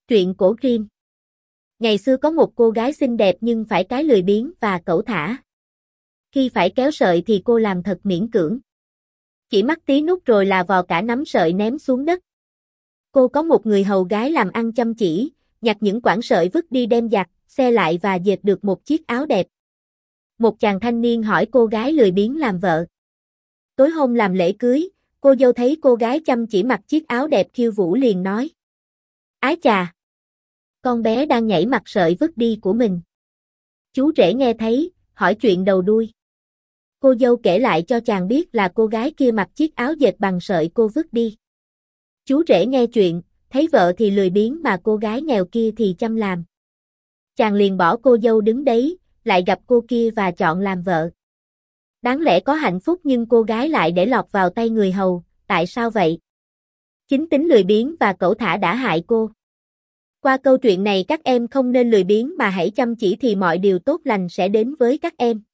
Truyện cổ Grimm. Ngày xưa có một cô gái xinh đẹp nhưng phải cái lười biếng và cẩu thả. Khi phải kéo sợi thì cô làm thật miễn cưỡng. Chỉ mắc tí nút rồi là vò cả nắm sợi ném xuống đất. Cô có một người hầu gái làm ăn chăm chỉ, nhặt những quãng sợi vứt đi đem giặt, xe lại và dệt được một chiếc áo đẹp. Một chàng thanh niên hỏi cô gái lười biếng làm vợ. Tối hôm làm lễ cưới, cô dâu thấy cô gái chăm chỉ mặc chiếc áo đẹp khiêu vũ liền nói: Ái chà! Con bé đang nhảy mặc sợi vứt đi của mình. Chú rể nghe thấy, hỏi chuyện đầu đuôi. Cô dâu kể lại cho chàng biết là cô gái kia mặc chiếc áo dệt bằng sợi cô vứt đi. Chú rể nghe chuyện, thấy vợ thì lười biếng mà cô gái nghèo kia thì chăm làm. Chàng liền bỏ cô dâu đứng đấy, lại gặp cô kia và chọn làm vợ. Đáng lẽ có hạnh phúc nhưng cô gái lại để lọt vào tay người hầu, tại sao vậy? Chính tính lười biếng và cẩu thả đã hại cô. Qua câu chuyện này các em không nên lười biếng mà hãy chăm chỉ thì mọi điều tốt lành sẽ đến với các em.